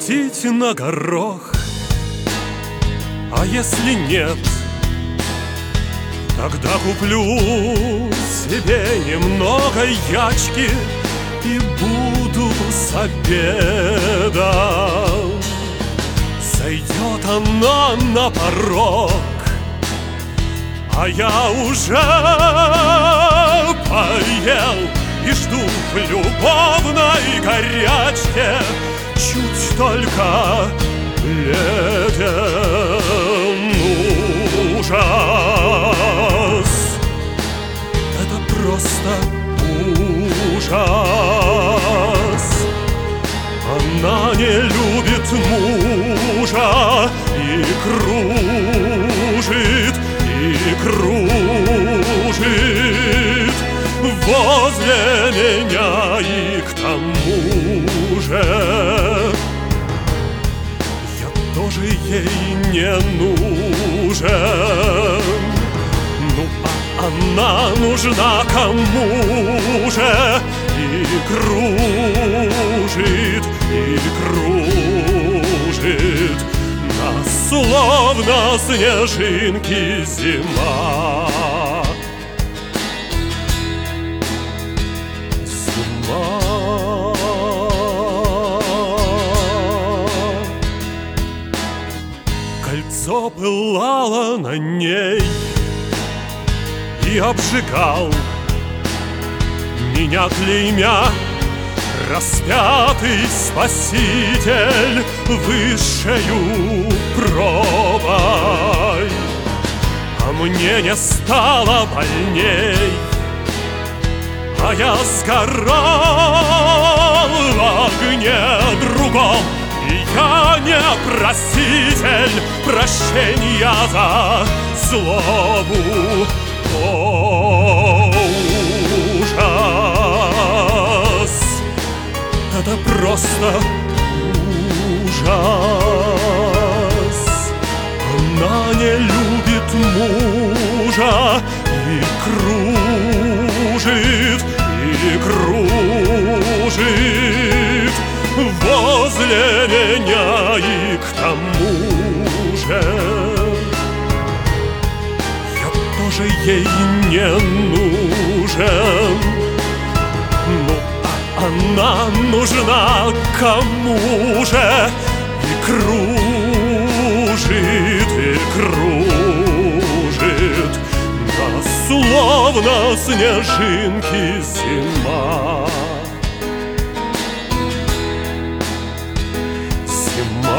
хватить на горох. А если нет, тогда куплю себе немного ячки и буду с обеда. Зайдет она на порог, а я уже поел и жду в любовной горячке. Чуть только бледен ужас. Это просто ужас. Она не любит мужа и кружит возле меня, и к тому же я тоже ей не нужен. Ну, а она нужна кому же? И кружит нас, словно снежинки, зима. Кольцо пылало на ней и обжигал меня, клеймя. Распятый Спаситель высшею пробой. А мне не стало больней, а я сгорал в огне другом. И я не проситель прощения за злобу. О, ужас! Это просто ужас. Она не любит мужа и кружит возле меня, и к тому же я тоже ей не нужен. Ну, она нужна кому же? И кружит нас, словно снежинки, зима. Зима.